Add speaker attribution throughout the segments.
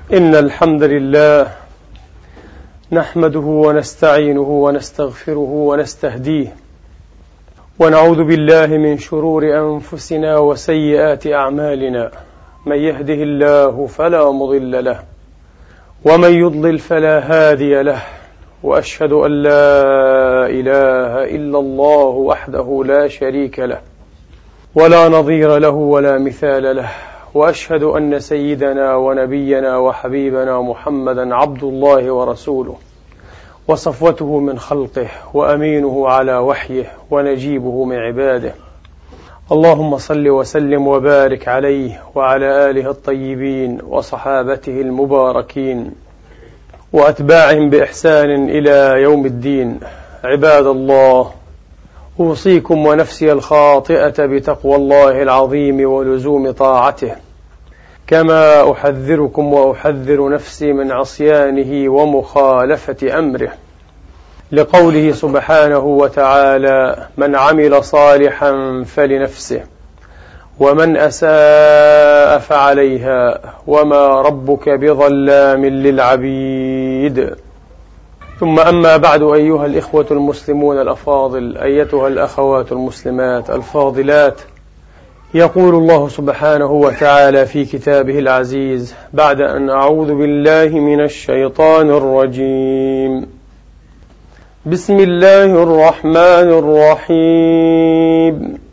Speaker 1: إن الحمد لله نحمده ونستعينه ونستغفره ونستهديه ونعوذ بالله من شرور أنفسنا وسيئات أعمالنا. من يهده الله فلا مضل له ومن يضلل فلا هادي له، وأشهد أن لا إله إلا الله وحده لا شريك له ولا نظير له ولا مثال له، وأشهد أن سيدنا ونبينا وحبيبنا محمدا عبد الله ورسوله وصفوته من خلقه وأمينه على وحيه ونجيبه من عباده. اللهم صل وسلم وبارك عليه وعلى آله الطيبين وصحابته المباركين وأتباعهم بإحسان إلى يوم الدين. عباد الله، أوصيكم ونفسي الخاطئة بتقوى الله العظيم ولزوم طاعته، كما أحذركم وأحذر نفسي من عصيانه ومخالفة أمره، لقوله سبحانه وتعالى: من عمل صالحا فلنفسه ومن أساء فعليها وما ربك بظلام للعبيد. ثم أما بعد، أيها الإخوة المسلمون الأفاضل، أيتها الأخوات المسلمات الفاضلات، يقول الله سبحانه وتعالى في كتابه العزيز بعد أن أعوذ بالله من الشيطان الرجيم: بسم الله الرحمن الرحيم.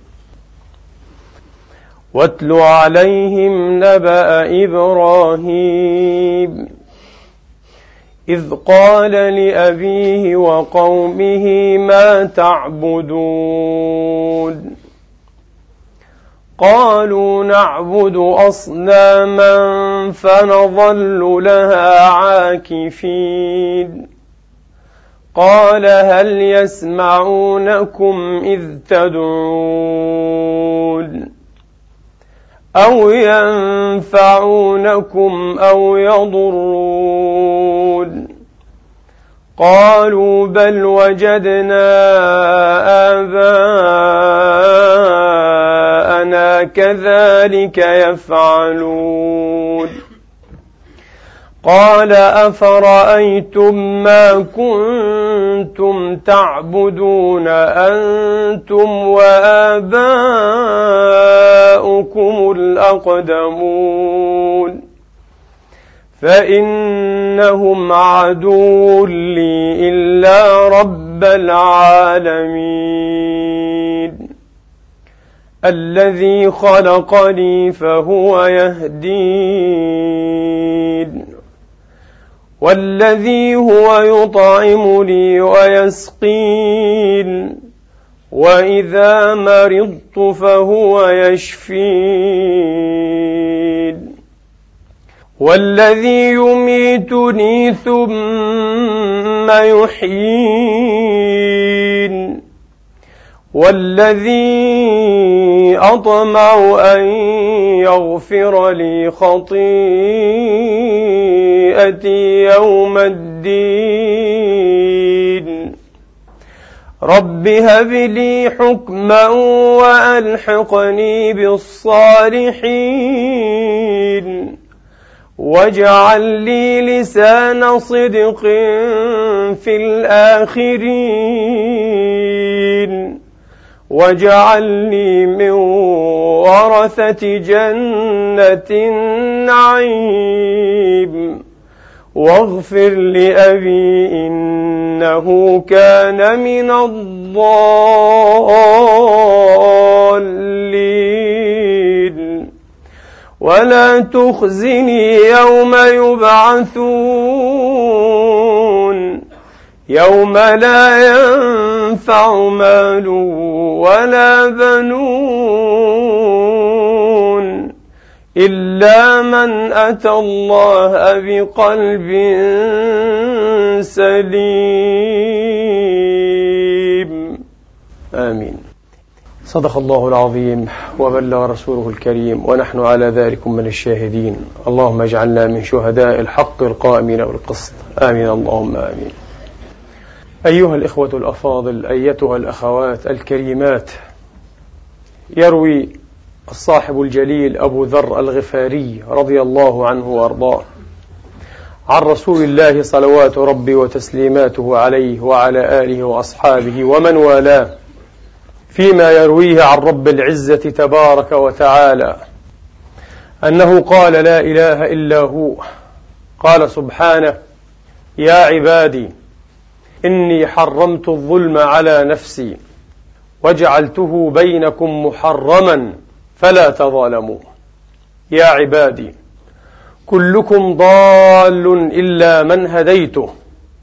Speaker 1: واتل عليهم نبأ إبراهيم إذ قال لأبيه وقومه ما تعبدون قالوا نعبد أصناما فنظل لها عاكفين قال هل يسمعونكم إذ تدعون أو ينفعونكم أو يضرون قالوا بل وجدنا آباءنا كذلك يفعلون قال أفرأيتم ما كنتم تعبدون أنتم وآباؤكم الأقدمون فإنهم عدو لي إلا رب العالمين الذي خلقني فهو يهدين والذي هو يطعمني ويسقين وإذا مرضت فهو يشفين والذي يميتني ثم يحيين والذي أطمع أن يغفر لي خطيئتي يوم الدين رب هب لي حكما وألحقني بالصالحين واجعل لي لسان صدق في الآخرين واجعلني من ورثة جنة النعيم واغفر لأبي إنه كان من الضالين ولا تخزني يوم يبعثون يوم لا ينفع مال ولا بنون إلا من أتى الله بقلب سليم. آمين. صدق الله العظيم وبلغ رسوله الكريم ونحن على ذلك من الشاهدين. اللهم اجعلنا من شهداء الحق القائمين بالقسط. آمين اللهم آمين. أيها الإخوة الأفاضل، أيتها الأخوات الكريمات، يروي الصاحب الجليل أبو ذر الغفاري رضي الله عنه وأرضاه عن رسول الله صلوات ربي وتسليماته عليه وعلى آله وأصحابه ومن والاه فيما يرويه عن رب العزة تبارك وتعالى أنه قال: لا إله إلا هو. قال سبحانه: يا عبادي إني حرمت الظلم على نفسي وجعلته بينكم محرما فلا تظالموا. يا عبادي كلكم ضال إلا من هديته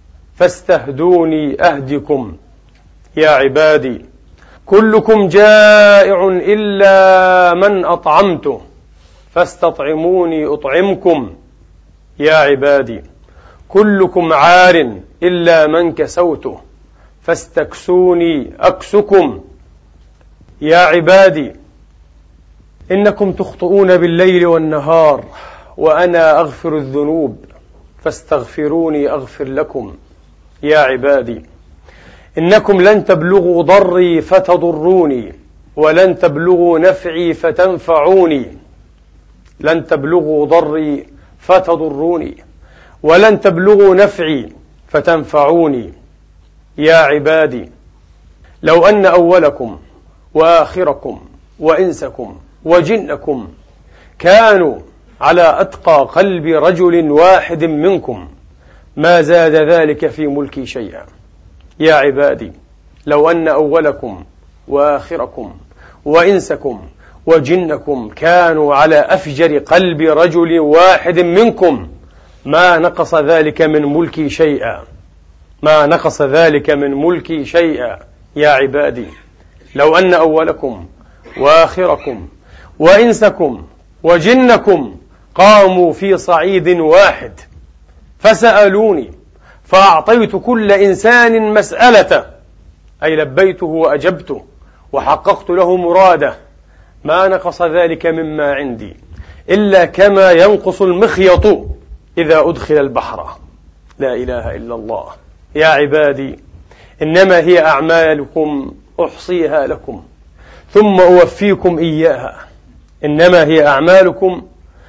Speaker 1: فاستهدوني أهدكم. يا عبادي كلكم جائع إلا من أطعمته فاستطعموني أطعمكم. يا عبادي كلكم عار إلا من كسوته فاستكسوني أكسكم. يا عبادي إنكم تخطئون بالليل والنهار وأنا أغفر الذنوب فاستغفروني أغفر لكم. يا عبادي إنكم لن تبلغوا ضري فتضروني ولن تبلغوا نفعي فتنفعوني. لن تبلغوا ضري فتضروني ولن تبلغوا نفعي فتنفعوني. يا عبادي لو أن أولكم وآخركم وإنسكم وجنكم كانوا على أتقى قلب رجل واحد منكم ما زاد ذلك في ملكي شيئا. يا عبادي لو أن أولكم وآخركم وإنسكم وجنكم كانوا على أفجر قلب رجل واحد منكم ما نقص ذلك من ملكي شيئا. ما نقص ذلك من ملكي شيئا. يا عبادي لو أن أولكم وآخركم وإنسكم وجنكم قاموا في صعيد واحد فسألوني فأعطيت كل إنسان مسألته، أي لبيته وأجبته وحققت له مراده، ما نقص ذلك مما عندي إلا كما ينقص المخيط إذا أدخل البحر. لا إله إلا الله. يا عبادي إنما هي أعمالكم أحصيها لكم ثم أوفيكم إياها. إنما هي أعمالكم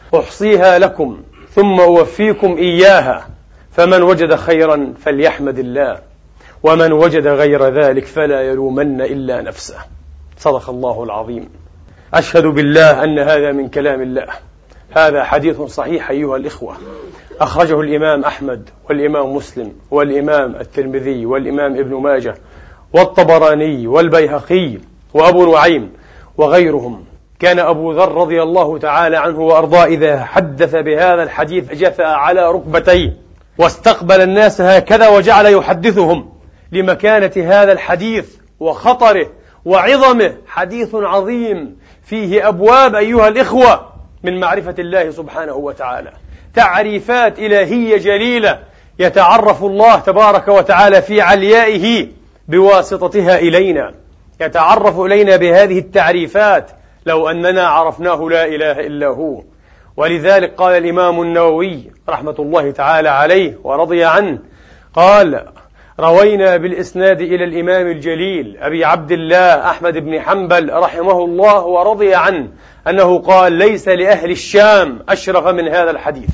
Speaker 1: أحصيها لكم ثم أوفيكم إياها، فمن وجد خيرا فليحمد الله ومن وجد غير ذلك فلا يلومن إلا نفسه. صدق الله العظيم. أشهد بالله أن هذا من كلام الله. هذا حديث صحيح أيها الإخوة، أخرجه الإمام أحمد والإمام مسلم والإمام الترمذي والإمام ابن ماجه والطبراني والبيهقي وأبو نعيم وغيرهم. كان أبو ذر رضي الله تعالى عنه وأرضاه إذا حدث بهذا الحديث جثى على ركبتيه واستقبل الناس هكذا وجعل يحدثهم لمكانة هذا الحديث وخطره وعظمه. حديث عظيم فيه أبواب أيها الإخوة من معرفة الله سبحانه وتعالى، تعريفات إلهية جليلة يتعرف الله تبارك وتعالى في عليائه بواسطتها إلينا، يتعرف إلينا بهذه التعريفات لو أننا عرفناه لا إله إلا هو. ولذلك قال الإمام النووي رحمة الله تعالى عليه ورضي عنه، قال: روينا بالإسناد إلى الإمام الجليل أبي عبد الله أحمد بن حنبل رحمه الله ورضي عنه أنه قال: ليس لأهل الشام أشرف من هذا الحديث.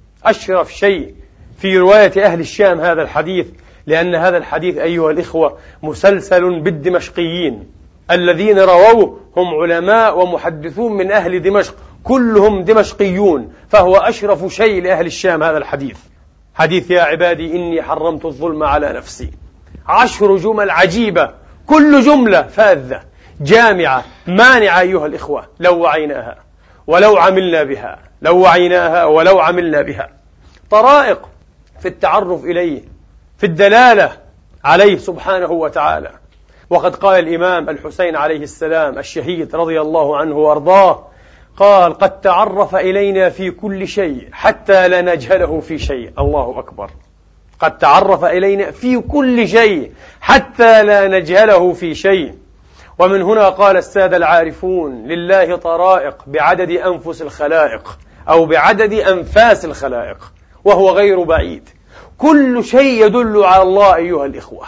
Speaker 1: أشرف شيء في رواية أهل الشام هذا الحديث، لأن هذا الحديث أيها الإخوة مسلسل بالدمشقيين الذين رووه هم علماء ومحدثون من أهل دمشق، كلهم دمشقيون، فهو أشرف شيء لأهل الشام هذا الحديث. حديث يا عبادي إني حرمت الظلم على نفسي، 10 جمل عجيبة، كل جملة فاذة جامعة مانعة أيها الإخوة لو وعيناها ولو عملنا بها، لو وعيناها ولو عملنا بها. طرائق في التعرف إليه، في الدلالة عليه سبحانه وتعالى. وقد قال الإمام الحسين عليه السلام الشهيد رضي الله عنه وأرضاه، قال: قد تعرف إلينا في كل شيء حتى لا نجهله في شيء. الله أكبر. قد تعرف إلينا في كل شيء حتى لا نجهله في شيء. ومن هنا قال السادة العارفون: لله طرائق بعدد أنفس الخلائق أو بعدد أنفاس الخلائق، وهو غير بعيد. كل شيء يدل على الله أيها الإخوة،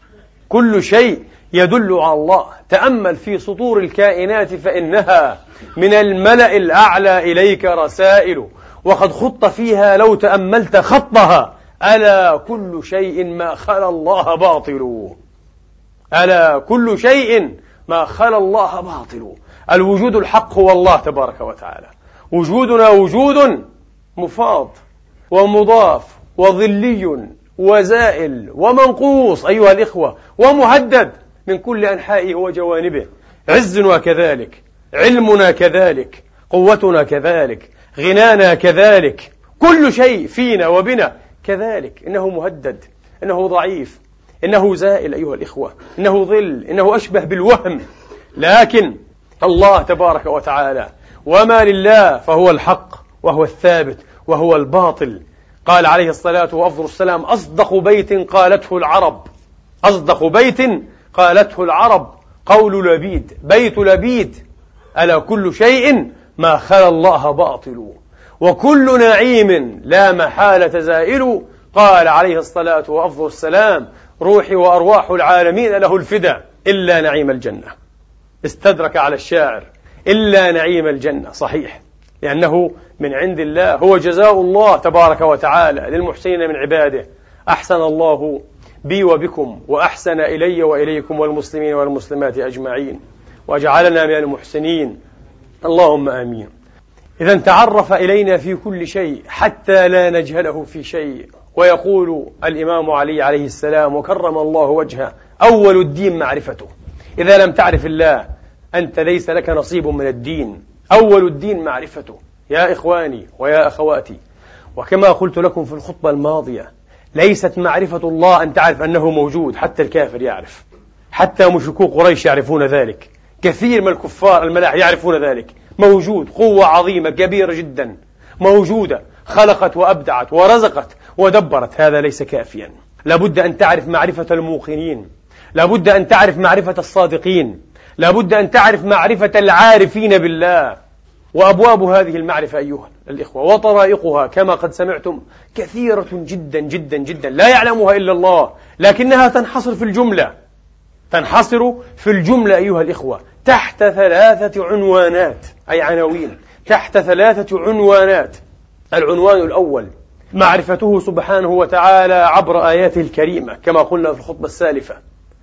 Speaker 1: كل شيء يدل على الله. تأمل في سطور الكائنات فإنها من الملأ الأعلى إليك رسائل، وقد خط فيها لو تأملت خطها: ألا كل شيء ما خلا الله باطل. ألا كل شيء ما خلا الله باطل. الوجود الحق هو الله تبارك وتعالى. وجودنا وجود مفاض ومضاف وظلي وزائل ومنقوص أيها الإخوة، ومهدد من كل أنحائه وجوانبه. عزنا كذلك، علمنا كذلك، قوتنا كذلك، غنانا كذلك، كل شيء فينا وبنا كذلك. إنه مهدد، إنه ضعيف، إنه زائل أيها الإخوة، إنه ظل، إنه أشبه بالوهم. لكن الله تبارك وتعالى وما لله فهو الحق وهو الثابت وهو الباطل. قال عليه الصلاة وأفضل السلام: أصدق بيت قالته العرب، أصدق بيت قالته العرب قول لبيد، بيت لبيد: ألا كل شيء ما خلا الله باطل، وكل نعيم لا محالة زائل. قال عليه الصلاة وأفضل السلام: روحي وأرواح العالمين له الفدا إلا نعيم الجنة. استدرك على الشاعر: إلا نعيم الجنة. صحيح، لأنه من عند الله، هو جزاء الله تبارك وتعالى للمحسنين من عباده. أحسن الله بي وبكم، وأحسن إلي وإليكم والمسلمين والمسلمات أجمعين، وجعلنا من المحسنين، اللهم آمين. إذا تعرف إلينا في كل شيء حتى لا نجهله في شيء. ويقول الإمام علي عليه السلام وكرم الله وجهه: أول الدين معرفته. إذا لم تعرف الله أنت ليس لك نصيب من الدين. أول الدين معرفته يا إخواني ويا أخواتي. وكما قلت لكم في الخطبة الماضية، ليست معرفة الله أن تعرف أنه موجود، حتى الكافر يعرف، حتى مشركو قريش يعرفون ذلك، كثير من الكفار الملاح يعرفون ذلك. موجود، قوة عظيمة كبيرة جدا موجودة، خلقت وأبدعت ورزقت ودبرت. هذا ليس كافيا، لابد أن تعرف معرفة الموقنين، لابد أن تعرف معرفة الصادقين، لابد أن تعرف معرفة العارفين بالله. وأبواب هذه المعرفة أيها الإخوة وطرائقها كما قد سمعتم كثيرة جدا جدا جدا، لا يعلمها إلا الله، لكنها تنحصر في الجملة، تنحصر في الجملة أيها الإخوة تحت 3 عنوانات، أي عناوين، تحت 3 عنوانات. العنوان الأول: معرفته سبحانه وتعالى عبر آياته الكريمة كما قلنا في الخطبة السالفة،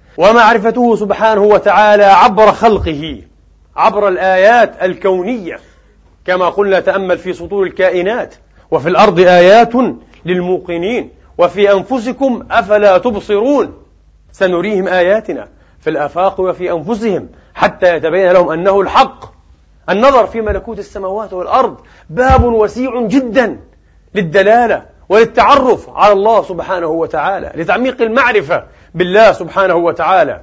Speaker 1: ومعرفته سبحانه وتعالى عبر خلقه، عبر الآيات الكونية كما قلنا: تأمل في سطور الكائنات، وفي الأرض آيات للموقنين، وفي أنفسكم أفلا تبصرون، سنريهم آياتنا في الآفاق وفي أنفسهم حتى يتبين لهم أنه الحق. النظر في ملكوت السماوات والأرض باب وسيع جدا للدلالة وللتعرف على الله سبحانه وتعالى، لتعميق المعرفة بالله سبحانه وتعالى.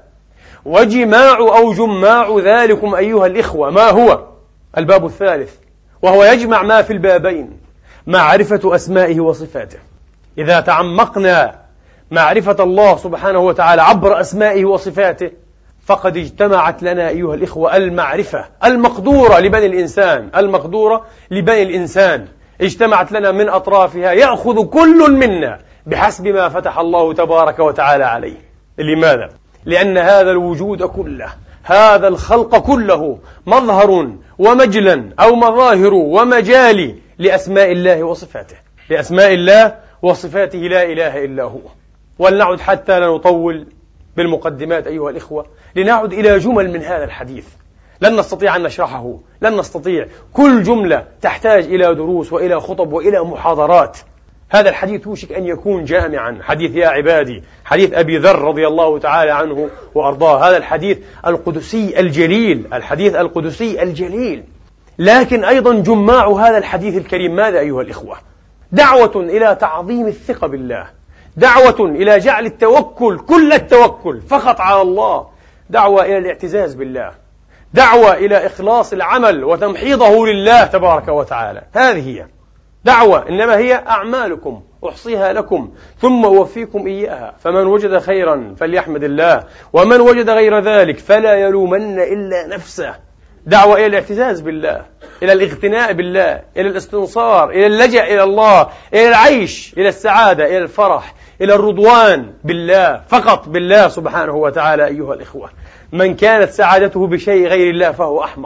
Speaker 1: وجماع أو جماع ذلكم أيها الإخوة ما هو؟ الباب الثالث، وهو يجمع ما في البابين: معرفة أسمائه وصفاته. إذا تعمقنا معرفة الله سبحانه وتعالى عبر أسمائه وصفاته فقد اجتمعت لنا أيها الإخوة المعرفة المقدورة لبني الإنسان، المقدورة لبني الإنسان، اجتمعت لنا من أطرافها، يأخذ كل منا بحسب ما فتح الله تبارك وتعالى عليه. لماذا؟ لأن هذا الوجود كله، هذا الخلق كله مظهر ومجلا أو مظاهر ومجال لأسماء الله وصفاته، لأسماء الله وصفاته لا إله إلا هو. ولنعد حتى لا نطول بالمقدمات أيها الإخوة، لنعد إلى جمل من هذا الحديث، لن نستطيع أن نشرحه، لن نستطيع، كل جملة تحتاج إلى دروس وإلى خطب وإلى محاضرات. هذا الحديث يوشك أن يكون جامعا، حديث يا عبادي، حديث أبي ذر رضي الله تعالى عنه وأرضاه، هذا الحديث القدسي الجليل، الحديث القدسي الجليل. لكن أيضا جماع هذا الحديث الكريم ماذا أيها الإخوة؟ دعوة إلى تعظيم الثقة بالله، دعوة إلى جعل التوكل، كل التوكل فقط على الله، دعوة إلى الاعتزاز بالله، دعوة إلى إخلاص العمل وتمحيضه لله تبارك وتعالى. هذه هي دعوة، إنما هي أعمالكم أحصيها لكم ثم أوفيكم إياها، فمن وجد خيرا فليحمد الله، ومن وجد غير ذلك فلا يلومن إلا نفسه. دعوة إلى الاعتزاز بالله، إلى الاغتناء بالله، إلى الاستنصار، إلى اللجأ إلى الله، إلى العيش، إلى السعادة، إلى الفرح، إلى الرضوان بالله، فقط بالله سبحانه وتعالى أيها الإخوة. من كانت سعادته بشيء غير الله فهو أحمق،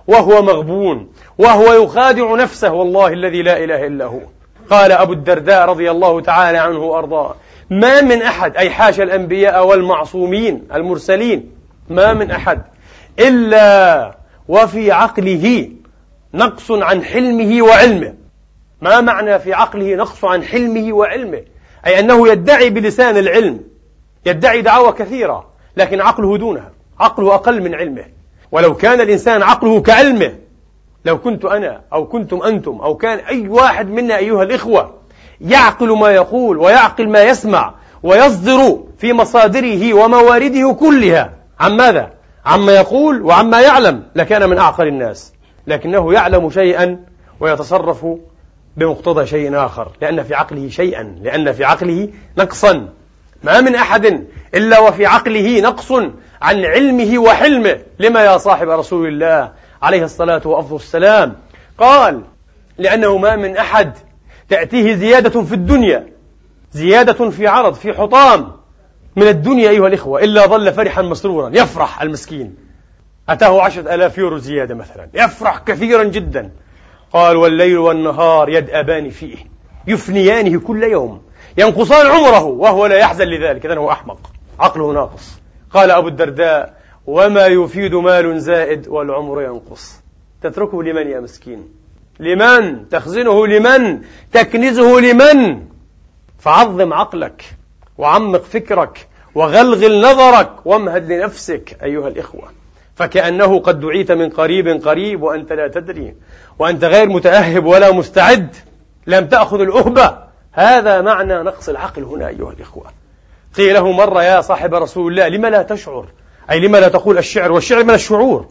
Speaker 1: وهو مغبون وهو يخادع نفسه والله الذي لا إله إلا هو. قال أبو الدرداء رضي الله تعالى عنه وأرضاه: ما من أحد، أي حاشا الأنبياء والمعصومين المرسلين، ما من أحد إلا وفي عقله نقص عن حلمه وعلمه. ما معنى في عقله نقص عن حلمه وعلمه؟ أي أنه يدعي بلسان العلم، يدعي دعوة كثيرة، لكن عقله دونها، عقله أقل من علمه. ولو كان الإنسان عقله كعلمه، لو كنت أنا أو كنتم أنتم أو كان أي واحد منا أيها الإخوة يعقل ما يقول ويعقل ما يسمع ويصدر في مصادره وموارده كلها عن ماذا؟ عما يقول وعما يعلم، لكان من أعقل الناس. لكنه يعلم شيئا ويتصرف بمقتضى شيء آخر، لأن في عقله شيئا، لأن في عقله نقصا. ما من أحد إلا وفي عقله نقص عن علمه وحلمه. لما يا صاحب رسول الله عليه الصلاة وأفضل السلام؟ قال: لأنه ما من أحد تأتيه زيادة في الدنيا، زيادة في عرض، في حطام من الدنيا أيها الإخوة، إلا ظل فرحا مسرورا، يفرح المسكين. أتاه 10,000 يورو زيادة مثلا، يفرح كثيرا جدا. قال: والليل والنهار يدأبان فيه، يفنيانه كل يوم، ينقصان عمره وهو لا يحزن لذلك. إذن هو أحمق، عقله ناقص. قال أبو الدرداء: وما يفيد مال زائد والعمر ينقص. تتركه لمن يا مسكين؟ لمن تخزنه؟ لمن تكنزه؟ لمن؟ فعظم عقلك وعمق فكرك وغلغل نظرك وامهد لنفسك أيها الإخوة، فكأنه قد دعيت من قريب وأنت لا تدري، وأنت غير متأهب ولا مستعد، لم تأخذ الأهبة. هذا معنى نقص العقل هنا أيها الإخوة. قيل له مرة: يا صاحب رسول الله، لما لا تشعر؟ أي لما لا تقول الشعر؟ والشعر من الشعور،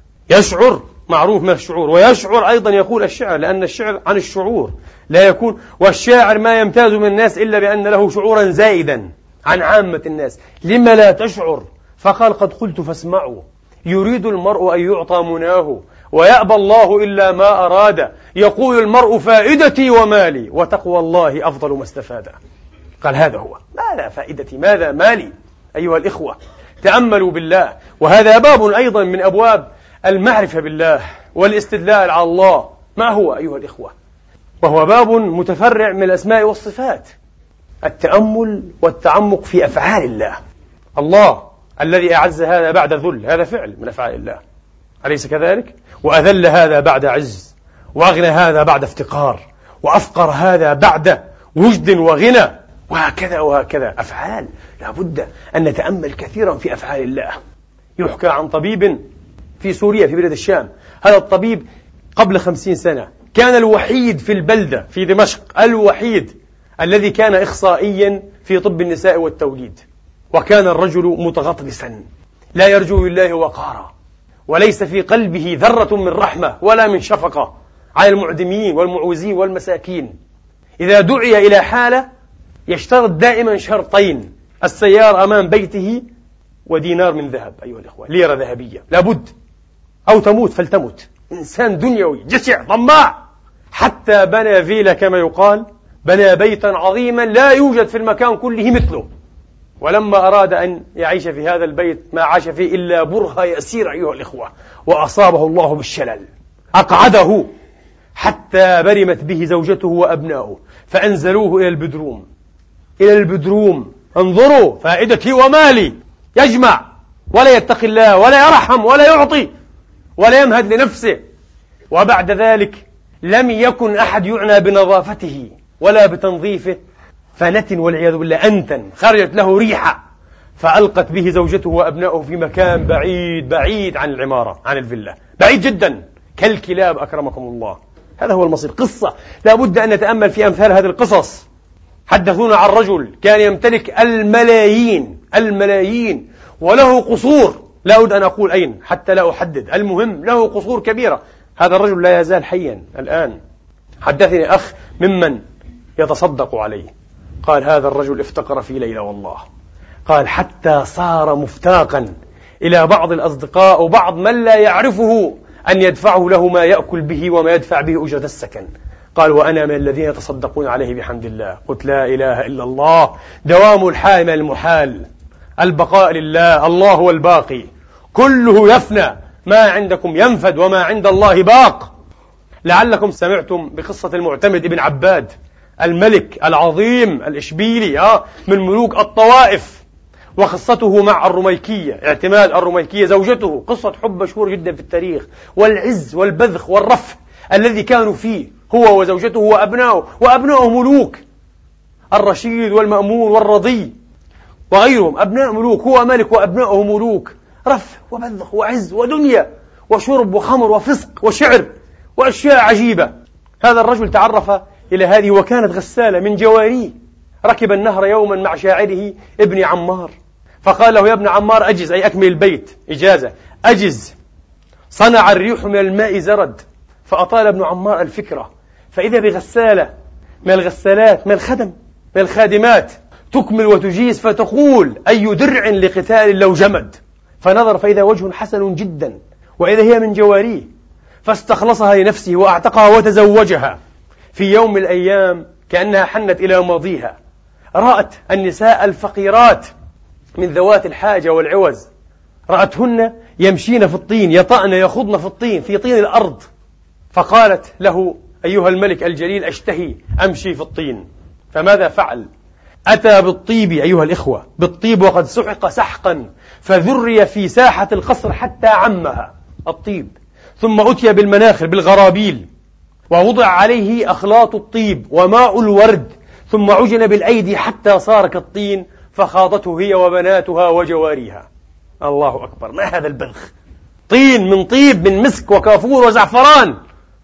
Speaker 1: يشعر معروف من الشعور، ويشعر أيضا يقول الشعر، لأن الشعر عن الشعور لا يكون. والشاعر ما يمتاز من الناس إلا بأن له شعورا زائدا عن عامة الناس. لما لا تشعر؟ فقال: قد قلت فاسمعوا، يريد المرء أن يعطى مناه ويأبى الله إلا ما أراد، يقول المرء فائدتي ومالي وتقوى الله أفضل ما استفاد. قال: هذا هو، ماذا فائدتي، ماذا مالي؟ أيها الإخوة تأملوا بالله. وهذا باب أيضا من أبواب المعرفة بالله والاستدلال على الله. ما هو أيها الإخوة؟ وهو باب متفرع من الأسماء والصفات، التأمل والتعمق في أفعال الله. الله الذي أعز هذا بعد ذل، هذا فعل من أفعال الله، أليس كذلك؟ وأذل هذا بعد عز، وأغنى هذا بعد افتقار، وأفقر هذا بعد وجد وغنى، وهكذا وهكذا. أفعال، لا بد أن نتأمل كثيرا في أفعال الله. يحكى عن طبيب في سوريا في بلاد الشام. هذا الطبيب قبل 50 سنة كان الوحيد في البلدة في دمشق، الوحيد الذي كان إخصائيا في طب النساء والتوليد. وكان الرجل متغطرسا لا يرجو لله وقارا، وليس في قلبه ذرة من رحمة ولا من شفقة على المعدمين والمعوزين والمساكين. إذا دعي إلى حالة يشترط دائما شرطين: السيارة أمام بيته ودينار من ذهب أيها الإخوة، ليرة ذهبية لابد، أو تموت فلتمت. إنسان دنيوي جشع طماع، حتى بنى فيلا كما يقال، بنى بيتا عظيما لا يوجد في المكان كله مثله. ولما أراد أن يعيش في هذا البيت ما عاش فيه إلا برهة يسير أيها الإخوة، وأصابه الله بالشلل، أقعده حتى برمت به زوجته وأبناؤه، فأنزلوه إلى البدروم، إلى البدروم. انظروا، فائدتي ومالي، يجمع ولا يتقي الله ولا يرحم ولا يعطي ولا يمهد لنفسه. وبعد ذلك لم يكن أحد يعنى بنظافته ولا بتنظيفه، فنتن والعياذ بالله، أنتن، خرجت له ريحة، فألقت به زوجته وأبنائه في مكان بعيد بعيد عن العمارة، عن الفيلا، بعيد جدا كالكلاب أكرمكم الله. هذا هو المصير. قصة لا بد أن نتأمل في أمثال هذه القصص. حدثونا عن رجل كان يمتلك الملايين وله قصور، لا أود أن أقول أين حتى لا أحدد، المهم له قصور كبيرة. هذا الرجل لا يزال حيا الآن. حدثني أخ ممن يتصدق عليه، قال: هذا الرجل افتقر في ليلة والله، قال حتى صار مفتاقا إلى بعض الأصدقاء وبعض من لا يعرفه أن يدفعه له ما يأكل به وما يدفع به أجرة السكن. قال: وأنا من الذين يتصدقون عليه بحمد الله. قلت: لا إله إلا الله، دوام الحال من المحال، البقاء لله، الله هو الباقي، كله يفنى ما عندكم ينفد وما عند الله باق. لعلكم سمعتم بقصة المعتمد ابن عباد الملك العظيم الإشبيلي من ملوك الطوائف، وقصته مع الرميكية، اعتماد الرميكية زوجته، قصة حب مشهور جدا في التاريخ، والعز والبذخ والرفع الذي كانوا فيه هو وزوجته وأبناؤه ملوك، الرشيد والمأمون والرضي وغيرهم أبناء ملوك، هو ملك وأبناؤه ملوك، رفع وبذخ وعز ودنيا وشرب وخمر وفسق وشعر وأشياء عجيبة. هذا الرجل تعرف إلى هذه وكانت غسالة من جواريه. ركب النهر يوما مع شاعره ابن عمار، فقال له: يا ابن عمار أجز، أي أكمل البيت، إجازة، أجز، صنع الريح من الماء زرد. فأطال ابن عمار الفكرة، فإذا بغسالة من الغسالات، من الخادمات تكمل وتجيز، فتقول: أي درع لقتال لو جمد. فنظر فإذا وجه حسن جدا، وإذا هي من جواريه، فاستخلصها لنفسه وأعتقها وتزوجها. في يوم من الأيام كأنها حنت إلى ماضيها، رأت النساء الفقيرات من ذوات الحاجة والعوز، رأتهن يمشين في الطين، يطأن يخضن في الطين، في طين الأرض، فقالت له: أيها الملك الجليل، أشتهي أمشي في الطين. فماذا فعل؟ أتى بالطيب أيها الإخوة، بالطيب وقد سحق سحقا، فذري في ساحة القصر حتى عمها الطيب، ثم أتي بالمناخل بالغرابيل، ووضع عليه أخلاط الطيب وماء الورد، ثم عجن بالأيدي حتى صار كالطين، فخاضته هي وبناتها وجواريها. الله أكبر، ما هذا البذخ؟ طين من طيب، من مسك وكافور وزعفران.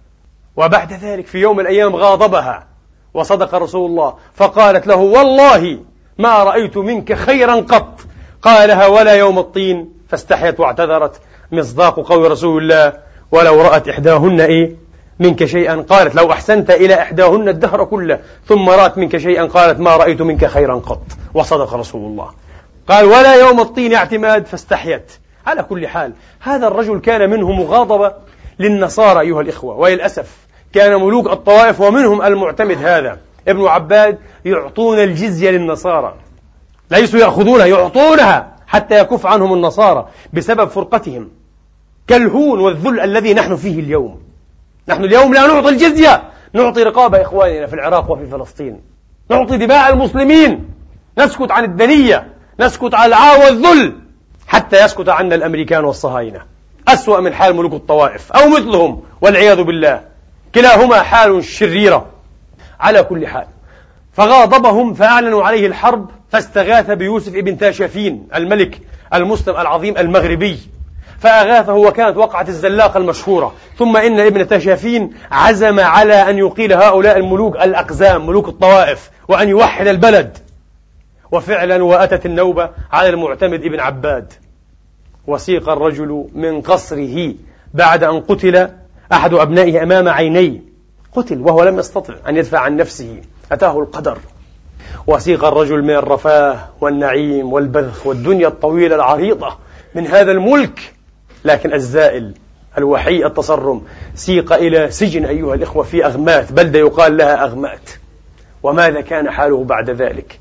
Speaker 1: وبعد ذلك في يوم من الأيام غاضبها، وصدق رسول الله، فقالت له: والله ما رأيت منك خيرا قط. قالها: ولا يوم الطين. فاستحيت واعتذرت، مصداق قول رسول الله: ولو رأت إحداهن منك شيئا، قالت: لو أحسنت إلى إحداهن الدهر كله، ثم رأت منك شيئا، قالت: ما رأيت منك خيرا قط. وصدق رسول الله. قال: ولا يوم الطين اعتماد، فاستحيت. على كل حال، هذا الرجل كان منه مغاضبة للنصارى أيها الإخوة، وللأسف كان ملوك الطوائف ومنهم المعتمد هذا ابن عباد يعطون الجزية للنصارى، ليسوا يأخذونها، يعطونها حتى يكف عنهم النصارى بسبب فرقتهم، كالهون والذل الذي نحن فيه اليوم. نحن اليوم لا نعطي الجزية، نعطي رقاب إخواننا في العراق وفي فلسطين، نعطي دماء المسلمين، نسكت عن الدنية، نسكت عن العار والذل، حتى يسكت عنا الأمريكان والصهاينة. أسوأ من حال ملوك الطوائف أو مثلهم والعياذ بالله، كلاهما حال شريرة. على كل حال، فغاضبهم فأعلنوا عليه الحرب، فاستغاث بيوسف ابن تاشفين الملك المسلم العظيم المغربي، فأغاثه، وكانت وقعة الزلاقة المشهورة. ثم إن ابن تاشفين عزم على أن يقيل هؤلاء الملوك الأقزام ملوك الطوائف، وأن يوحد البلد. وفعلا وأتت النوبة على المعتمد ابن عباد، وسيق الرجل من قصره بعد أن قتل أحد أبنائه أمام عينيه، قتل وهو لم يستطع أن يدفع عن نفسه، أتاه القدر. وسيق الرجل من الرفاه والنعيم والبذخ والدنيا الطويلة العريضة من هذا الملك، لكن الزائل الوحي التصرم سيق إلى سجن أيها الإخوة في أغمات، بلدة يقال لها أغمات. وماذا كان حاله بعد ذلك؟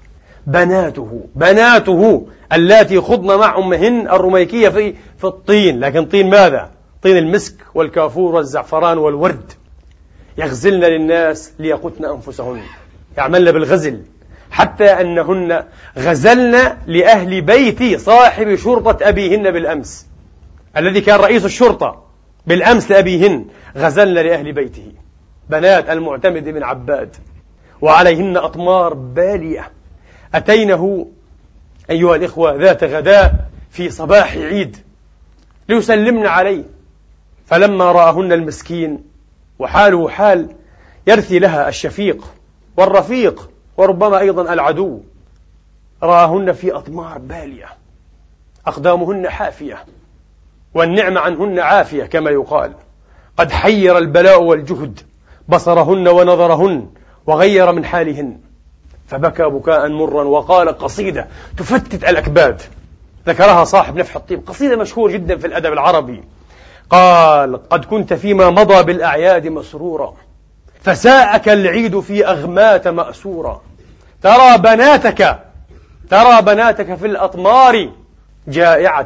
Speaker 1: بناته اللاتي خضن مع أمهن الرميكية في الطين، لكن طين ماذا؟ طين المسك والكافور والزعفران والورد، يغزلن للناس ليقتن أنفسهن، يعملن بالغزل، حتى أنهن غزلن لأهل بيت صاحب شرطة أبيهن بالأمس، الذي كان رئيس الشرطة بالأمس لأبيهن، غزلن لأهل بيته، بنات المعتمد بن عباد، وعليهن أطمار بالية. أتينه أيها الإخوة ذات غداء في صباح عيد ليسلمن عليه، فلما رآهن المسكين وحاله حال يرثي لها الشفيق والرفيق وربما أيضا العدو، رآهن في أطمار بالية، أقدامهن حافية، والنعم عنهن عافية كما يقال، قد حير البلاء والجهد بصرهن ونظرهن وغير من حالهن، فبكى بكاء مرا وقال قصيدة تفتت الأكباد، ذكرها صاحب نفح الطيب، قصيدة مشهور جدا في الأدب العربي. قال: قد كنت فيما مضى بالأعياد مسرورا، فساءك العيد في أغمات مأسورا، ترى بناتك في الأطمار جائعة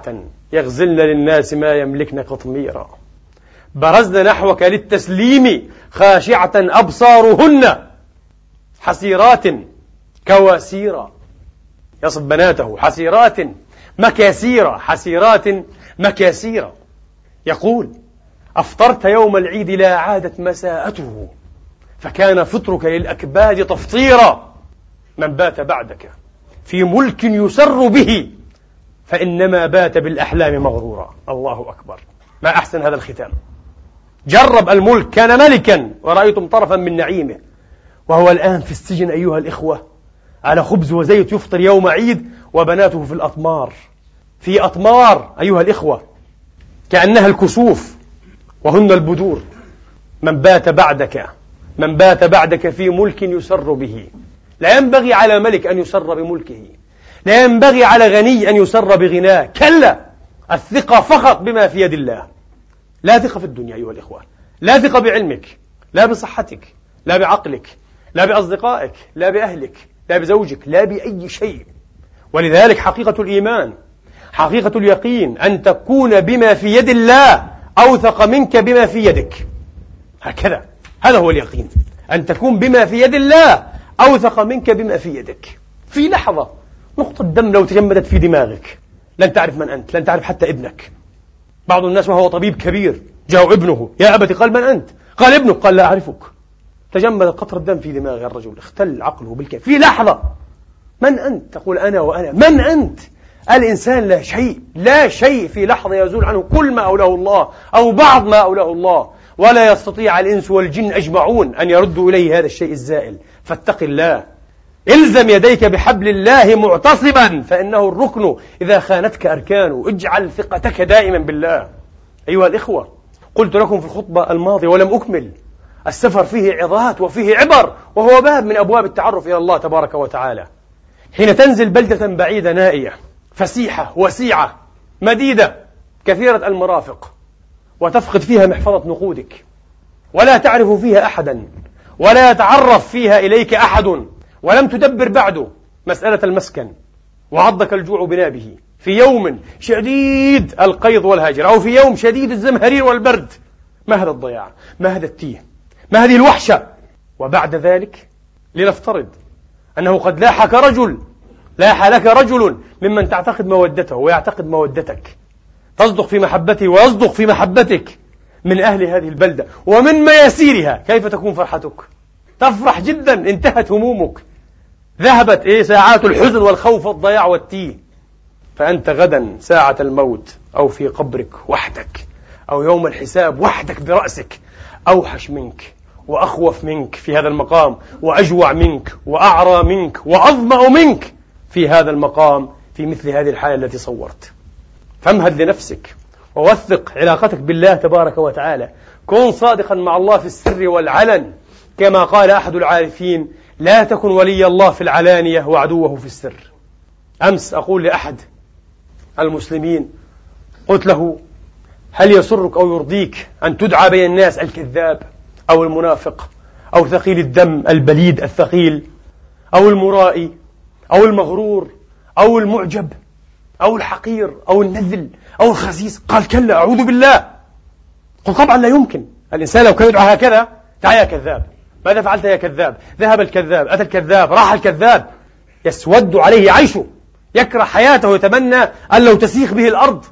Speaker 1: يغزلن للناس ما يملكن قطميرا، برزن نحوك للتسليم خاشعة أبصارهن حسيرات كواسيرا، يصف بناته حسيرات مكاسيرا، حسيرات مكاسيرا. يقول: أفطرت يوم العيد لا عادت مساءته، فكان فطرك للأكباد تفطيرا، من بات بعدك في ملك يسر به، فإنما بات بالأحلام مغرورا. الله أكبر، ما أحسن هذا الختام. جرب الملك، كان ملكا ورأيتم طرفا من نعيمه، وهو الآن في السجن أيها الإخوة، على خبز وزيت يفطر يوم عيد، وبناته في الأطمار، في أطمار أيها الإخوة كأنها الكسوف وهن البدور. من بات بعدك في ملك يسر به. لا ينبغي على ملك أن يسر بملكه، لا ينبغي على غني أن يسر بغناه، كلا، الثقة فقط بما في يد الله. لا ثقة في الدنيا أيها الإخوة، لا ثقة بعلمك، لا بصحتك، لا بعقلك، لا بأصدقائك، لا بأهلك، لا بزوجك، لا بأي شيء. ولذلك حقيقة الإيمان، حقيقة اليقين، أن تكون بما في يد الله أوثق منك بما في يدك. هكذا، هذا هو اليقين، أن تكون بما في يد الله أوثق منك بما في يدك. في لحظة نقطة دم لو تجمدت في دماغك لن تعرف من أنت، لن تعرف حتى ابنك. بعض الناس وهو طبيب كبير جاء ابنه: يا أبت، قال: من أنت؟ قال: ابنك. قال: لا أعرفك. تجمد قطر الدم في دماغ الرجل، اختل عقله بالكامل في لحظة. من أنت؟ تقول: أنا وأنا. من أنت؟ الإنسان لا شيء، لا شيء، في لحظة يزول عنه كل ما أولاه الله أو بعض ما أولاه الله، ولا يستطيع الإنس والجن أجمعون أن يردوا إليه هذا الشيء الزائل. فاتق الله، إلزم يديك بحبل الله معتصما، فإنه الركن إذا خانتك أركانه. اجعل ثقتك دائما بالله. أيها الإخوة، قلت لكم في الخطبة الماضية ولم أكمل: السفر فيه عظات وفيه عبر، وهو باب من أبواب التعرف إلى الله تبارك وتعالى. حين تنزل بلدة بعيدة نائية فسيحة وسيعة مديدة كثيرة المرافق، وتفقد فيها محفظة نقودك، ولا تعرف فيها أحدا، ولا يتعرف فيها إليك أحد، ولم تدبر بعد مسألة المسكن، وعضك الجوع بنابه في يوم شديد القيض والهجر، أو في يوم شديد الزمهرير والبرد، ما هذا الضياع؟ ما هذا التيه؟ ما هذه الوحشة؟ وبعد ذلك لنفترض أنه قد لاح لك رجل ممن تعتقد مودته ويعتقد مودتك، تصدق في محبته ويصدق في محبتك، من أهل هذه البلدة ومن مياسيرها. كيف تكون فرحتك؟ تفرح جدا، انتهت همومك، ذهبت ساعات الحزن والخوف والضياع والتيه. فأنت غدا ساعة الموت أو في قبرك وحدك، أو يوم الحساب وحدك برأسك، أوحش منك وأخوف منك في هذا المقام، وأجوع منك وأعرى منك وأظمأ منك في هذا المقام، في مثل هذه الحالة التي صورت. فامهد لنفسك ووثق علاقتك بالله تبارك وتعالى. كن صادقا مع الله في السر والعلن، كما قال أحد العارفين: لا تكن ولي الله في العلانية وعدوه في السر. أمس أقول لأحد المسلمين، قلت له: هل يسرك أو يرضيك أن تدعى بين الناس الكذاب أو المنافق أو ثقيل الدم البليد الثقيل أو المرائي أو المغرور أو المعجب أو الحقير أو النذل أو الخسيس؟ قال: كلا، أعوذ بالله. قل: طبعا لا يمكن. الإنسان لو كان يدعى هكذا: تعال يا كذاب، ماذا فعلت يا كذاب؟ ذهب الكذاب، أتى الكذاب، راح الكذاب، يسود عليه عيشه، يكره حياته، يتمنى أن لو تسيخ به الأرض.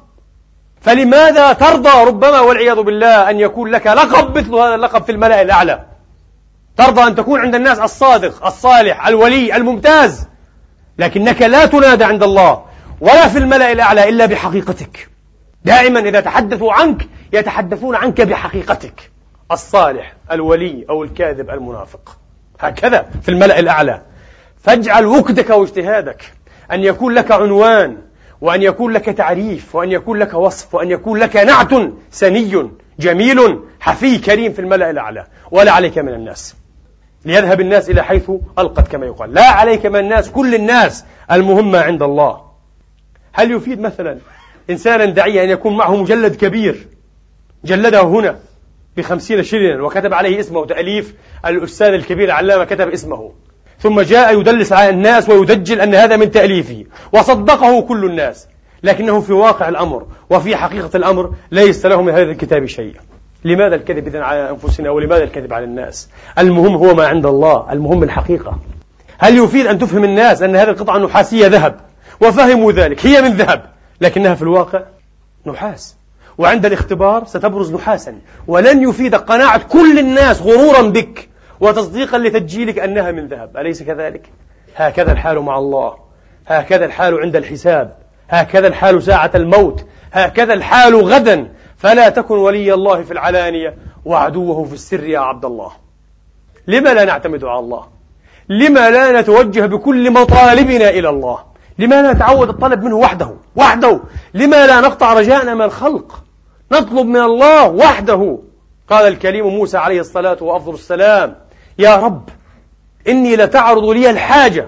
Speaker 1: فلماذا ترضى ربما والعياذ بالله أن يكون لك لقب مثل هذا اللقب في الملأ الأعلى؟ ترضى أن تكون عند الناس الصادق الصالح الولي الممتاز، لكنك لا تنادى عند الله ولا في الملأ الأعلى إلا بحقيقتك. دائما إذا تحدثوا عنك يتحدثون عنك بحقيقتك، الصالح الولي أو الكاذب المنافق، هكذا في الملأ الأعلى. فاجعل وكدك واجتهادك أن يكون لك عنوان، وأن يكون لك تعريف، وأن يكون لك وصف، وأن يكون لك نعت سني جميل حفي كريم في الملأ الأعلى. ولا عليك من الناس، ليذهب الناس إلى حيث ألقت كما يقال. لا عليك من الناس، كل الناس المهمة عند الله. هل يفيد مثلا إنسانا داعيا أن يكون معه مجلد كبير جلده هنا ب50 شلنا وكتب عليه اسمه، تأليف الأستاذ الكبير العلامة كتب اسمه، ثم جاء يدلس على الناس ويدجل أن هذا من تأليفه وصدقه كل الناس؟ لكنه في واقع الأمر وفي حقيقة الأمر ليس له من هذا الكتاب شيء. لماذا الكذب إذن على أنفسنا ولماذا الكذب على الناس؟ المهم هو ما عند الله، المهم الحقيقة. هل يفيد أن تفهم الناس أن هذه القطعة النحاسية ذهب وفهموا ذلك، هي من ذهب لكنها في الواقع نحاس، وعند الاختبار ستبرز نحاسا، ولن يفيد قناعة كل الناس غرورا بك وتصديقا لتسجيلك أنها من ذهب، أليس كذلك؟ هكذا الحال مع الله، هكذا الحال عند الحساب، هكذا الحال ساعة الموت، هكذا الحال غدا. فلا تكن ولي الله في العلانية وعدوه في السر يا عبد الله. لما لا نعتمد على الله؟ لما لا نتوجه بكل مطالبنا إلى الله؟ لما لا نتعود الطلب منه وحده؟ لما لا نقطع رجاءنا من الخلق؟ نطلب من الله وحده. قال الكريم موسى عليه الصلاة وأفضل السلام: يا رب إني لتعرض لي الحاجة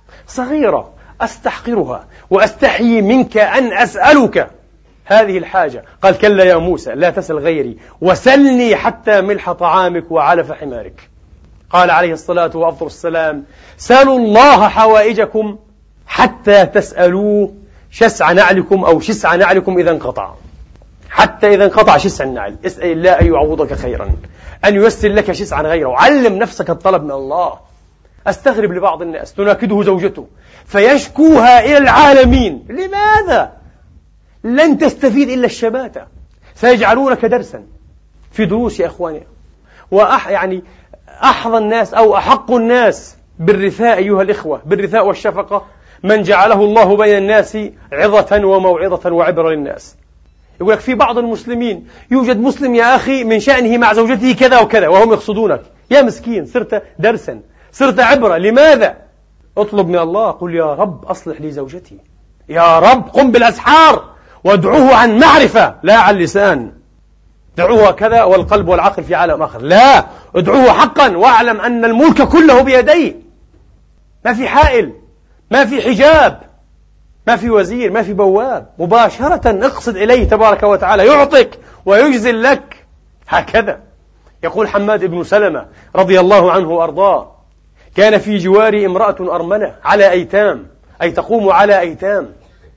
Speaker 1: صغيرة أستحقرها وأستحيي منك أن أسألك هذه الحاجة. قال: كلا يا موسى لا تسل غيري وسلني حتى ملح طعامك وعلف حمارك. قال عليه الصلاة وأفضل السلام: سلوا الله حوائجكم حتى تسألوه شسع نعلكم أو شسع نعلكم إذا انقطع. حتى إذا انقطع شسع النعل اسأل الله أن يعوضك خيرا، أن ييسر لك شسعا غيره. علم نفسك الطلب من الله. أستغرب لبعض الناس تناكده زوجته فيشكوها إلى العالمين. لماذا؟ لن تستفيد إلا الشماتة. سيجعلونك درسا في دروس يا إخواني. يعني أحظى الناس أو أحق الناس بالرثاء أيها الإخوة، بالرثاء والشفقة، من جعله الله بين الناس عظة وموعظة وعبرة للناس. يقول لك في بعض المسلمين يوجد مسلم يا أخي من شأنه مع زوجته كذا وكذا وهم يقصدونك. يا مسكين، صرت درسا، صرت عبرة. لماذا؟ اطلب من الله، قل يا رب أصلح لي زوجتي، يا رب قم بالأسحار وادعوه عن معرفة لا عن لسان. دعوه كذا والقلب والعقل في عالم آخر. لا، ادعوه حقا واعلم أن الملك كله بيديه. ما في حائل، ما في حجاب، ما في وزير، ما في بواب. مباشرة اقصد إليه تبارك وتعالى يعطيك ويجزل لك. هكذا يقول حماد بن سلمة رضي الله عنه وأرضاه: كان في جواري امرأة أرملة على أيتام، أي تقوم على أيتام،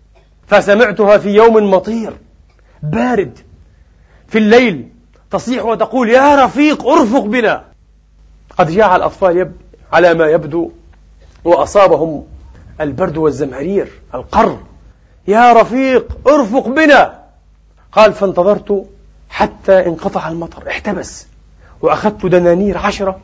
Speaker 1: فسمعتها في يوم مطير بارد في الليل تصيح وتقول: يا رفيق ارفق بنا. قد جاء الأطفال على ما يبدو وأصابهم البرد والزمهرير القر. يا رفيق ارفق بنا. قال: فانتظرت حتى انقطع المطر، احتبس، وأخذت دنانير 10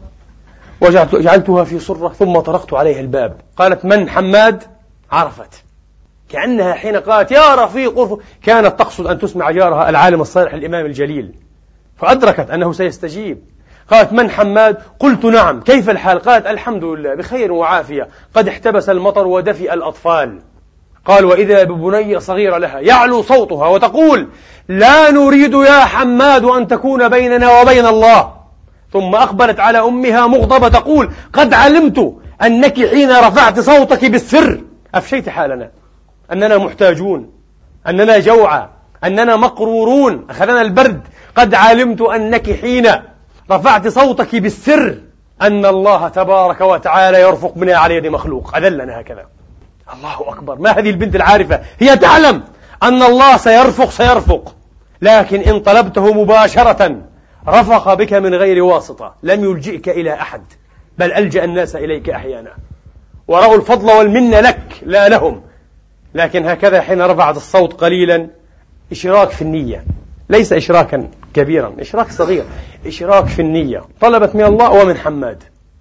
Speaker 1: وجعلتها في صرة ثم طرقت عليها الباب. قالت: من حماد؟ عرفت، كأنها حين قالت يا رفيق ارفق كانت تقصد أن تسمع جارها العالم الصالح الإمام الجليل، فأدركت أنه سيستجيب. قالت: من حماد؟ قلت: نعم، كيف الحال؟ قالت: الحمد لله بخير وعافية، قد احتبس المطر ودفئ الأطفال. قال: وإذا ببنية صغيرة لها يعلو صوتها وتقول: لا نريد يا حماد أن تكون بيننا وبين الله. ثم أقبلت على أمها مغضبة تقول: قد علمت أنك حين رفعت صوتك بالسر أفشيت حالنا، أننا محتاجون، أننا جوعى، أننا مقرورون، أخذنا البرد. قد علمت أنك حين رفعت صوتك بالسر أن الله تبارك وتعالى يرفق بنا على يد مخلوق. أذلنا هكذا. الله أكبر، ما هذه البنت العارفة؟ هي تعلم أن الله سيرفق، لكن إن طلبته مباشرة رفق بك من غير واسطة، لم يلجئك إلى أحد، بل ألجأ الناس إليك أحيانا ورأوا الفضل والمنة لك لا لهم. لكن هكذا حين رفعت الصوت قليلا، إشراك في النية، ليس إشراكا كبيرا، إشراك صغير، إشراك في النية. طلبت من الله ومن حماد،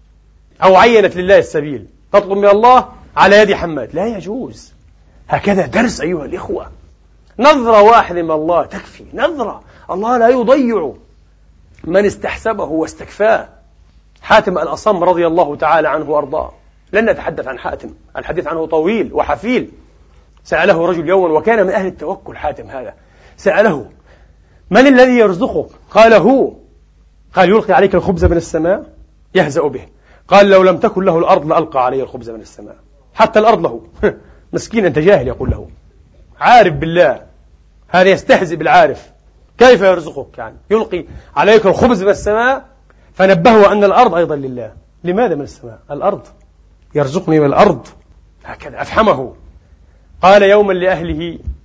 Speaker 1: أو عينت لله السبيل، تطلب من الله على يد حماد، لا يجوز. هكذا درس أيها الإخوة. نظرة واحدة من الله تكفي، نظرة. الله لا يضيع من استحسبه واستكفاه. حاتم الأصم رضي الله تعالى عنه وأرضاه، لن نتحدث عن حاتم، الحديث عنه طويل وحفيل. سأله رجل يوما، وكان من أهل التوكل حاتم هذا، سأله: من الذي يرزقك؟ قال: هو. قال: يلقي عليك الخبز من السماء؟ يهزأ به. قال: لو لم تكن له الأرض لألقى عليه الخبز من السماء. حتى الأرض له. مسكين، أنت جاهل، يقول له عارف بالله، هذا يستهزئ بالعارف. كيف يرزقك؟ يعني يلقي عليك الخبز من السماء. فنبهه أن الأرض أيضا لله. لماذا من السماء؟ الأرض يرزقني من الأرض. هكذا أفحمه. قال يوما لأهله: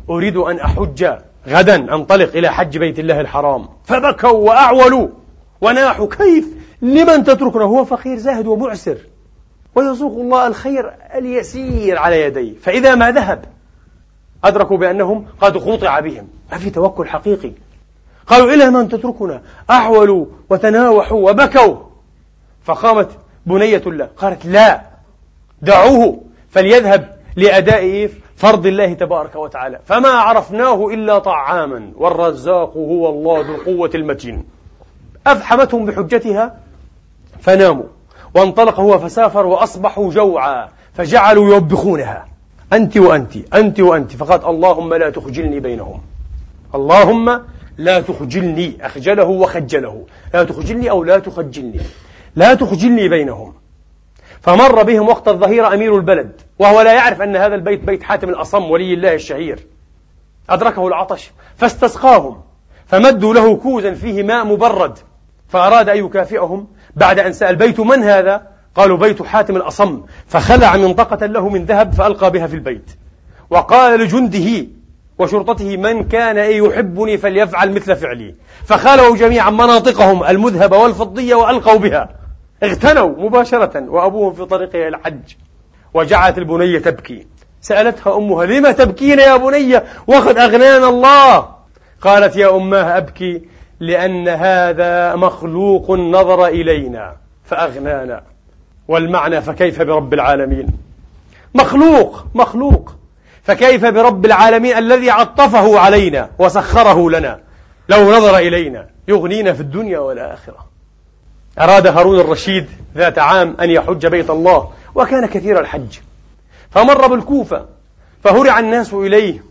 Speaker 1: أريد أن أحج غدا، أنطلق إلى حج بيت الله الحرام. فبكوا وأعولوا وناحوا، كيف لمن تتركنا؟ هو فقير زاهد ومعسر ويسوق الله الخير اليسير على يديه. فإذا ما ذهب أدركوا بأنهم قد قطع بهم، ما في توكل حقيقي. قالوا إلى من تتركنا؟ أعولوا وتناوحوا وبكوا. فقامت بنية الله قالت لا، دعوه فليذهب لأداء فرض الله تبارك وتعالى، فما عرفناه إلا طعاما والرزاق هو الله ذو القوة المتين. أفحمتهم بحجتها فناموا، وانطلق هو فسافر، وأصبحوا جوعا فجعلوا يوبخونها، أنت وأنت أنت وأنت. فقالت اللهم لا تخجلني بينهم، اللهم لا تخجلني، أخجله وخجله، لا تخجلني أو لا تخجلني، لا تخجلني بينهم. فمر بهم وقت الظهيرة أمير البلد، وهو لا يعرف أن هذا البيت بيت حاتم الأصم ولي الله الشهير. أدركه العطش فاستسقاهم، فمدوا له كوزا فيه ماء مبرد، فأراد أن يكافئهم بعد أن سأل بيت من هذا؟ قالوا بيت حاتم الأصم. فخلع منطقة له من ذهب فألقى بها في البيت، وقال لجنده وشرطته من كان يحبني فليفعل مثل فعلي. فخلوا جميعا مناطقهم المذهبة والفضية وألقوا بها، اغتنوا مباشرة، وأبوهم في طريقه إلى الحج. وجعلت البنية تبكي، سألتها أمها لما تبكين يا بنية وقد أغنانا الله؟ قالت يا أماه أبكي لأن هذا مخلوق نظر إلينا فأغنانا. والمعنى فكيف برب العالمين؟ مخلوق فكيف برب العالمين الذي عطفه علينا وسخره لنا، لو نظر إلينا يغنينا في الدنيا والآخرة. أراد هارون الرشيد ذات عام أن يحج بيت الله، وكان كثير الحج، فمر بالكوفة فهرع الناس إليه،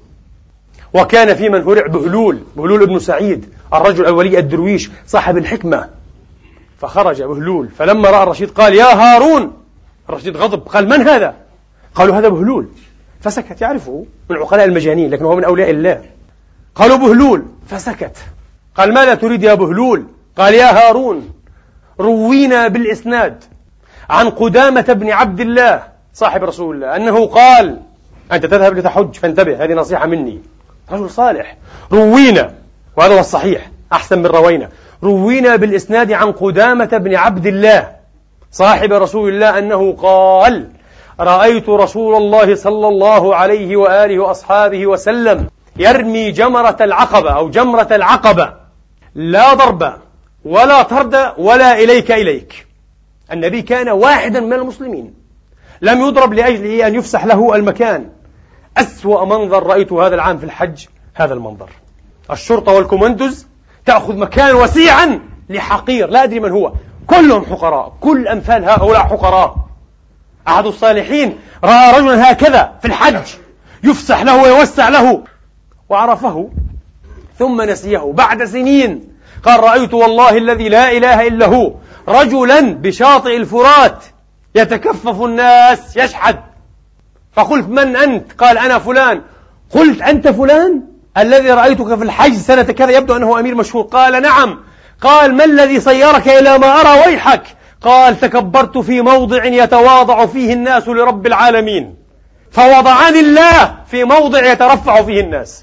Speaker 1: وكان في من هرع بهلول ابن سعيد الرجل الولي الدرويش صاحب الحكمة. فخرج بهلول، فلما رأى الرشيد قال يا هارون. الرشيد غضب قال من هذا؟ قالوا هذا بهلول، فسكت، يعرفه من عقلاء المجانين لكنه هو من أولياء الله. قالوا بهلول فسكت. قال ماذا تريد يا بهلول؟ قال يا هارون روينا بالإسناد عن قدامة بن عبد الله صاحب رسول الله أنه قال أنت تذهب لتحج، فانتبه، هذه نصيحة مني، رجل صالح. روينا، وهذا هو الصحيح أحسن من روينا، روينا بالإسناد عن قدامة بن عبد الله صاحب رسول الله أنه قال رأيت رسول الله صلى الله عليه وآله وأصحابه وسلم يرمي جمرة العقبة أو جمرة العقبة، لا ضرب ولا طرد ولا إليك. النبي كان واحدا من المسلمين، لم يضرب لأجله أن يفسح له المكان. أسوأ منظر رأيته هذا العام في الحج هذا المنظر، الشرطة والكومندوز تأخذ مكان وسيعا لحقير لا أدري من هو، كلهم حقراء، كل أمثال هؤلاء حقراء. أحد الصالحين رأى رجلا هكذا في الحج يفسح له ويوسع له، وعرفه ثم نسيه بعد سنين. قال رأيت والله الذي لا إله إلا هو رجلا بشاطئ الفرات يتكفف الناس يشحد، فقلت من أنت؟ قال أنا فلان. قلت أنت فلان الذي رأيتك في الحج سنة كذا، يبدو أنه أمير مشهور. قال نعم. قال ما الذي صيرك إلى ما أرى ويحك؟ قال تكبرت في موضع يتواضع فيه الناس لرب العالمين، فوضعني الله في موضع يترفع فيه الناس.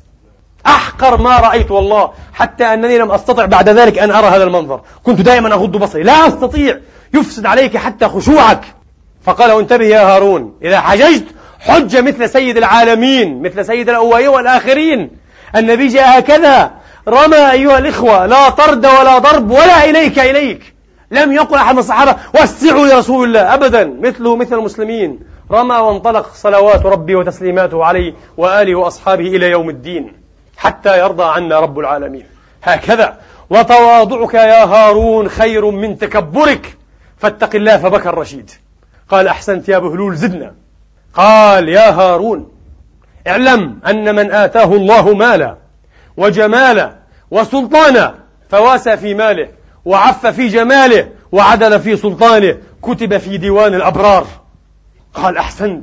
Speaker 1: أحقر ما رأيت والله، حتى أنني لم أستطع بعد ذلك أن أرى هذا المنظر، كنت دائما أغض بصري، لا أستطيع، يفسد عليك حتى خشوعك. فقال انتبه يا هارون، إذا حججت حج مثل سيد العالمين، مثل سيد الأولين والآخرين. النبي جاء هكذا، رمى أيها الإخوة، لا طرد ولا ضرب ولا إليك. لم يقل أحد من الصحابة وسعوا لرسول الله أبدا، مثله مثل المسلمين، رمى وانطلق صلوات ربي وتسليماته عليه وآله وأصحابه إلى يوم الدين حتى يرضى عنا رب العالمين. هكذا وتواضعك يا هارون خير من تكبرك، فاتق الله. فبكى الرشيد قال أحسنت يا بهلول زدنا. قال يا هارون اعلم أن من آتاه الله مالا وجمالا وسلطانا فواسى في ماله وعف في جماله وعدل في سلطانه كتب في ديوان الأبرار. قال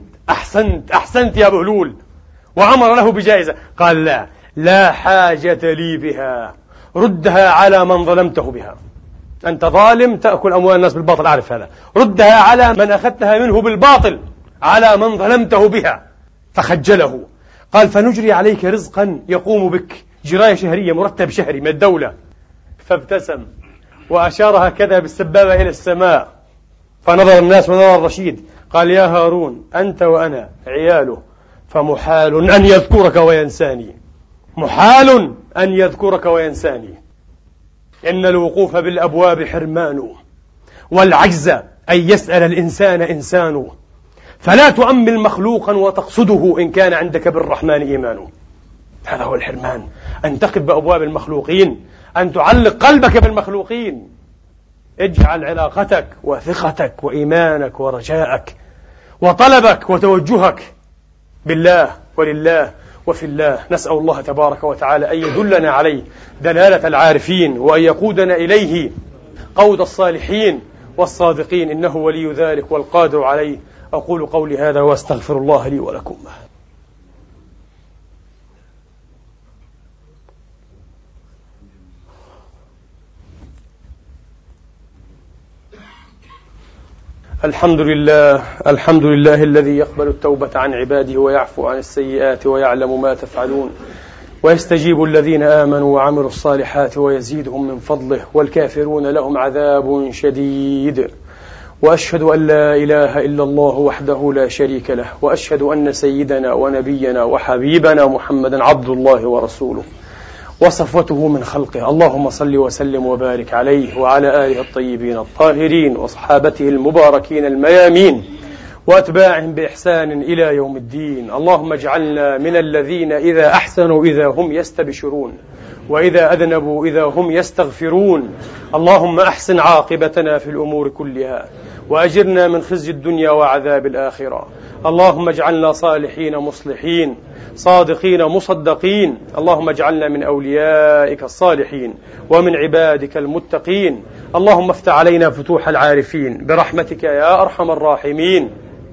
Speaker 1: أحسنت يا بهلول، وأمر له بجائزة. قال لا حاجة لي بها، ردها على من ظلمته بها. أنت ظالم تأكل أموال الناس بالباطل، أعرف هذا، ردها على من أخذتها منه بالباطل، على من ظلمته بها. فخجله. قال فنجري عليك رزقا يقوم بك جراية شهرية، مرتب شهري من الدولة. فابتسم وأشار هكذا بالسبابة إلى السماء، فنظر الناس ونظر الرشيد، قال يا هارون أنت وأنا عياله، فمحال أن يذكرك وينساني، محال أن يذكرك وينساني. إن الوقوف بالأبواب حرمان، والعجز أن يسأل الإنسان إنسان، فلا تؤمل مخلوقا وتقصده إن كان عندك بالرحمن إيمان. هذا هو الحرمان، أن تقف بأبواب المخلوقين، أن تعلق قلبك بالمخلوقين. اجعل علاقتك وثقتك وإيمانك ورجاءك وطلبك وتوجهك بالله ولله وفي الله. نسأل الله تبارك وتعالى أن يدلنا عليه دلالة العارفين، وأن يقودنا إليه قود الصالحين والصادقين، إنه ولي ذلك والقادر عليه. أقول قولي هذا وأستغفر الله لي ولكم. الحمد لله، الحمد لله الذي يقبل التوبة عن عباده ويعفو عن السيئات ويعلم ما تفعلون، ويستجيب الذين آمنوا وعملوا الصالحات ويزيدهم من فضله، والكافرون لهم عذاب شديد. وأشهد أن لا إله إلا الله وحده لا شريك له، وأشهد أن سيدنا ونبينا وحبيبنا محمدا عبد الله ورسوله وصفوته من خلقه. اللهم صل وسلم وبارك عليه وعلى آله الطيبين الطاهرين وصحابته المباركين الميامين وأتباعهم بإحسان إلى يوم الدين. اللهم اجعلنا من الذين إذا أحسنوا إذا هم يستبشرون، وإذا أذنبوا إذا هم يستغفرون. اللهم أحسن عاقبتنا في الأمور كلها، وأجرنا من خزي الدنيا وعذاب الآخرة. اللهم اجعلنا صالحين مصلحين صادقين مصدقين. اللهم اجعلنا من أوليائك الصالحين ومن عبادك المتقين. اللهم افتح علينا فتوح العارفين برحمتك يا أرحم الراحمين.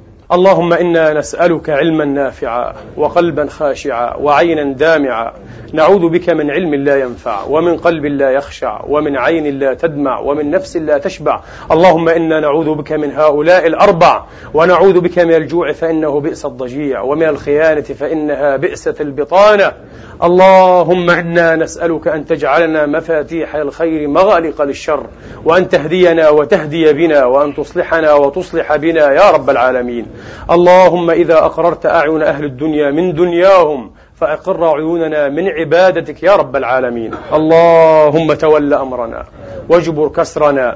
Speaker 1: اللهم إنا نسألك علما نافعا وقلبا خاشعا وعينا دامعا. نعوذ بك من علم لا ينفع ومن قلب لا يخشع ومن عين لا تدمع ومن نفس لا تشبع. اللهم إنا نعوذ بك من هؤلاء الأربع، ونعوذ بك من الجوع فإنه بئس الضجيع، ومن الخيانة فإنها بئست البطانة. اللهم إنا نسألك أن تجعلنا مفاتيح الخير مغالق للشر، وأن تهدينا وتهدي بنا، وأن تصلحنا وتصلح بنا يا رب العالمين. اللهم إذا أقررت أعين أهل الدنيا من دنياهم فأقر عيوننا من عبادتك يا رب العالمين. اللهم تول أمرنا واجبر كسرنا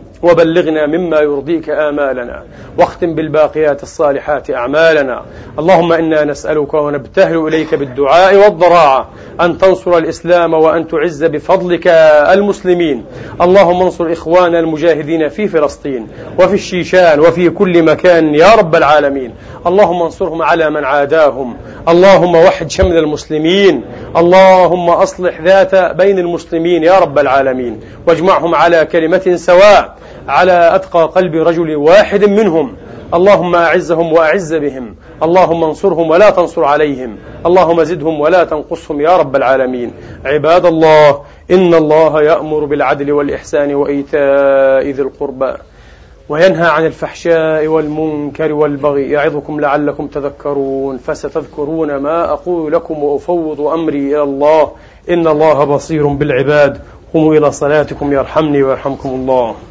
Speaker 1: وبلغنا مما يرضيك آمالنا، واختم بالباقيات الصالحات أعمالنا. اللهم إنا نسألك ونبتهل إليك بالدعاء والضراعة أن تنصر الإسلام وأن تعز بفضلك المسلمين. اللهم انصر إخواننا المجاهدين في فلسطين وفي الشيشان وفي كل مكان يا رب العالمين. اللهم انصرهم على من عاداهم. اللهم وحد شمل المسلمين. اللهم أصلح ذات بين المسلمين يا رب العالمين، واجمعهم على كلمة سواء على أتقى قلب رجل واحد منهم. اللهم أعزهم وأعز بهم. اللهم انصرهم ولا تنصر عليهم. اللهم زدهم ولا تنقصهم يا رب العالمين. عباد الله، إن الله يأمر بالعدل والإحسان وإيتاء ذي القربى، وينهى عن الفحشاء والمنكر والبغي، يعظكم لعلكم تذكرون. فستذكرون ما أقول لكم وأفوض أمري إلى الله، إن الله بصير بالعباد. قوموا إلى صلاتكم يرحمني ويرحمكم الله.